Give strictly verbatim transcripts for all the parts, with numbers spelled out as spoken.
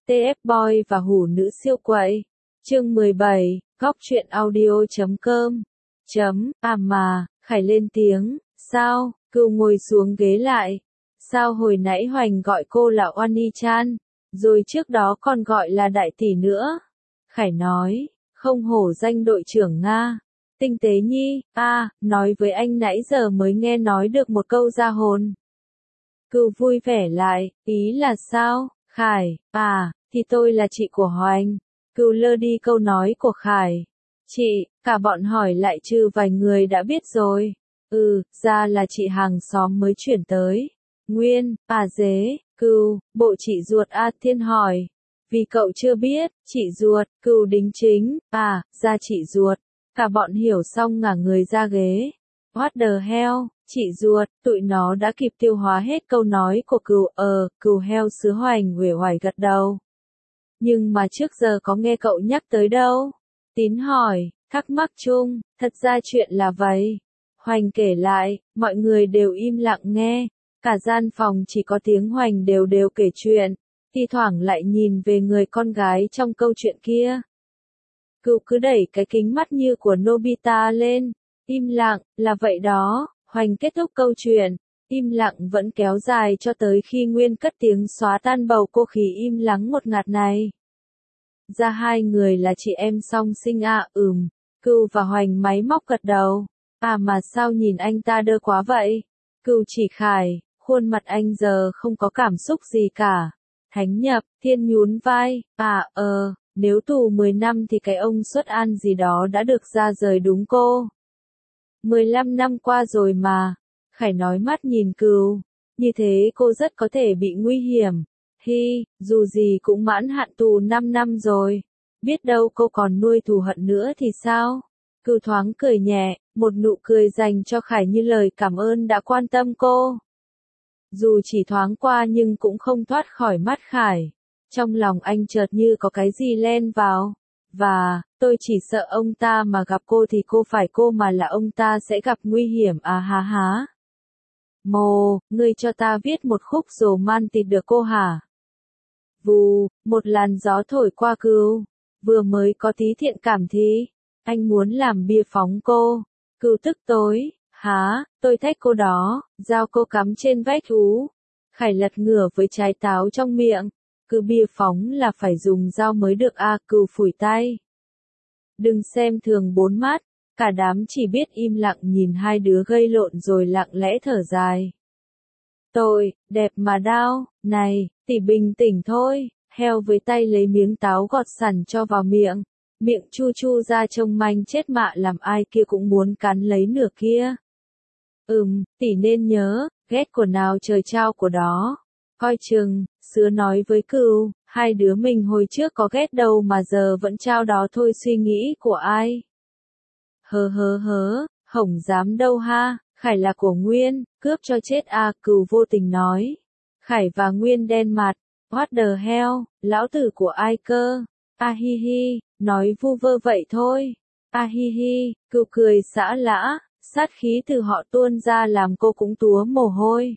tê ép Boy và hủ nữ siêu quậy. Chương mười bảy, góc truyện audio chấm com. Chấm, à mà, Khải lên tiếng, sao, Cừu ngồi xuống ghế lại. Sao hồi nãy Hoành gọi cô là Oani-chan, rồi trước đó còn gọi là đại tỷ nữa? Khải nói, không hổ danh đội trưởng Nga. Tinh tế nhi, à, nói với anh nãy giờ mới nghe nói được một câu ra hồn. Cừu vui vẻ lại, ý là sao? Khải, à, thì tôi là chị của Hoành. Cừu lơ đi câu nói của Khải. Chị, cả bọn hỏi lại trừ vài người đã biết rồi. Ừ, ra là chị hàng xóm mới chuyển tới. Nguyên, à dế, Cừu, bộ chị ruột A Thiên hỏi. Vì cậu chưa biết, chị ruột, Cừu đính chính, à, ra chị ruột. Cả bọn hiểu xong ngả người ra ghế. What the hell, chị ruột, tụi nó đã kịp tiêu hóa hết câu nói của Cừu. Ờ, Cừu heo sứ Hoành uể oải gật đầu. Nhưng mà trước giờ có nghe cậu nhắc tới đâu? Tín hỏi, thắc mắc chung, thật ra chuyện là vậy. Hoành kể lại, mọi người đều im lặng nghe. Cả gian phòng chỉ có tiếng Hoành đều đều kể chuyện, thi thoảng lại nhìn về người con gái trong câu chuyện kia. Cừu cứ đẩy cái kính mắt như của Nobita lên, im lặng, là vậy đó. Hoành kết thúc câu chuyện, im lặng vẫn kéo dài cho tới khi Nguyên cất tiếng xóa tan bầu cô khí im lắng ngột ngạt này. Ra hai người là chị em song sinh à, ừm. Cừu và Hoành máy móc gật đầu. À mà sao nhìn anh ta đơ quá vậy? Cừu chỉ Khải, khuôn mặt anh giờ không có cảm xúc gì cả. Thánh nhập, Thiên nhún vai, à ờ, nếu tù mười năm thì cái ông Xuất An gì đó đã được ra rời đúng cô. mười lăm năm qua rồi mà. Khải nói mắt nhìn Cừu. Như thế cô rất có thể bị nguy hiểm. Hi, dù gì cũng mãn hạn tù năm năm rồi. Biết đâu cô còn nuôi thù hận nữa thì sao? Cừu thoáng cười nhẹ, một nụ cười dành cho Khải như lời cảm ơn đã quan tâm cô. Dù chỉ thoáng qua nhưng cũng không thoát khỏi mắt Khải. Trong lòng anh chợt như có cái gì len vào. Và, tôi chỉ sợ ông ta mà gặp cô thì cô phải cô mà là ông ta sẽ gặp nguy hiểm à há há. Mồ, ngươi cho ta viết một khúc romantic được cô hả? Vù, một làn gió thổi qua Cừu. Vừa mới có tí thiện cảm thì, anh muốn làm bia phóng cô. Cừu tức tối, há, tôi thách cô đó, dao cô cắm trên vách ú. Khải lật ngửa với trái táo trong miệng. Cứ bia phóng là phải dùng dao mới được à, Cừu phủi tay. Đừng xem thường bốn mắt, cả đám chỉ biết im lặng nhìn hai đứa gây lộn rồi lặng lẽ thở dài. Tôi, đẹp mà đau, này, tỷ bình tĩnh thôi. Heo với tay lấy miếng táo gọt sẵn cho vào miệng. Miệng chu chu ra trông manh chết mạ làm ai kia cũng muốn cắn lấy nửa kia. Ừm, tỷ nên nhớ, ghét của nào trời trao của đó. Coi chừng, Sứa nói với Cừu, hai đứa mình hồi trước có ghét đâu mà giờ vẫn trao đó thôi suy nghĩ của ai. Hớ hớ hớ, hổng dám đâu ha, Khải là của Nguyên, cướp cho chết à, Cừu vô tình nói. Khải và Nguyên đen mặt. What the hell, lão tử của ai cơ? A hi hi, nói vu vơ vậy thôi. A hi hi, Cừu cười xã lã, sát khí từ họ tuôn ra làm cô cũng túa mồ hôi.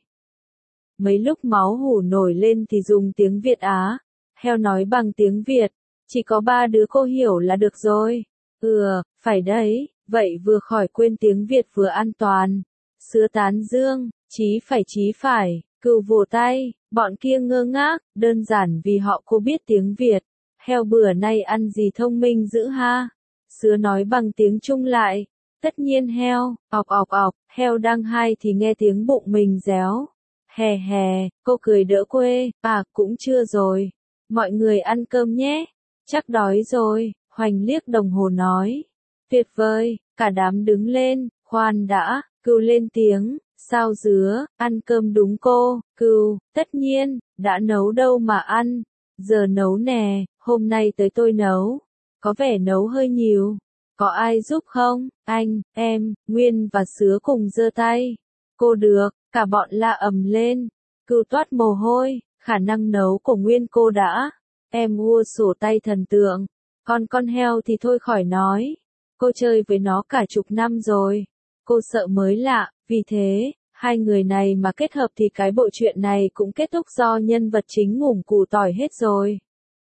Mấy lúc máu hủ nổi lên thì dùng tiếng Việt Á. Heo nói bằng tiếng Việt, chỉ có ba đứa cô hiểu là được rồi. Ừ, phải đấy, vậy vừa khỏi quên tiếng Việt vừa an toàn. Sứa tán dương, chí phải chí phải. Cừu vỗ tay, bọn kia ngơ ngác, đơn giản vì họ cô biết tiếng Việt. Heo bữa nay ăn gì thông minh dữ ha? Sứa nói bằng tiếng Trung lại. Tất nhiên heo, ọc ọc ọc, heo đang hay thì nghe tiếng bụng mình réo. Hè hè, cô cười đỡ quê, à cũng chưa rồi. Mọi người ăn cơm nhé. Chắc đói rồi, Hoành liếc đồng hồ nói. Tuyệt vời, cả đám đứng lên, khoan đã, Cừu lên tiếng. Sao dứa, ăn cơm đúng cô, Cừu, tất nhiên, đã nấu đâu mà ăn. Giờ nấu nè, hôm nay tới tôi nấu. Có vẻ nấu hơi nhiều. Có ai giúp không? Anh, em, Nguyên và Sứa cùng giơ tay. Cô được, cả bọn la ầm lên. Cừu toát mồ hôi, khả năng nấu của Nguyên cô đã. Em ua sổ tay thần tượng. Còn con heo thì thôi khỏi nói. Cô chơi với nó cả chục năm rồi. Cô sợ mới lạ, vì thế, hai người này mà kết hợp thì cái bộ truyện này cũng kết thúc do nhân vật chính ngủm củ tỏi hết rồi.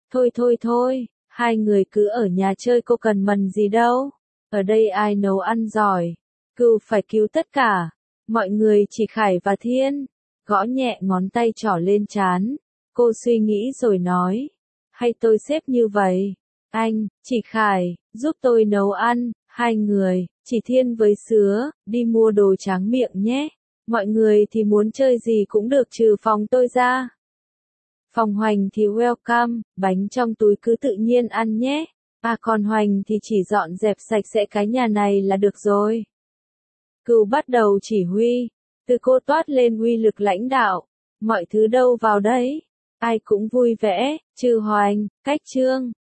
Thôi thôi thôi, hai người cứ ở nhà chơi cô cần mần gì đâu. Ở đây ai nấu ăn giỏi. Cừu phải cứu tất cả. Mọi người chỉ Khải và Thiên. Gõ nhẹ ngón tay trỏ lên trán. Cô suy nghĩ rồi nói. Hay tôi xếp như vậy. Anh, chỉ Khải, giúp tôi nấu ăn. Hai người, chỉ Thiên với Sứa, đi mua đồ tráng miệng nhé. Mọi người thì muốn chơi gì cũng được trừ phòng tôi ra. Phòng Hoành thì welcome, bánh trong túi cứ tự nhiên ăn nhé. À còn Hoành thì chỉ dọn dẹp sạch sẽ cái nhà này là được rồi. Cừu bắt đầu chỉ huy, từ cô toát lên uy lực lãnh đạo. Mọi thứ đâu vào đấy, ai cũng vui vẻ, trừ Hoành, Cách Trương.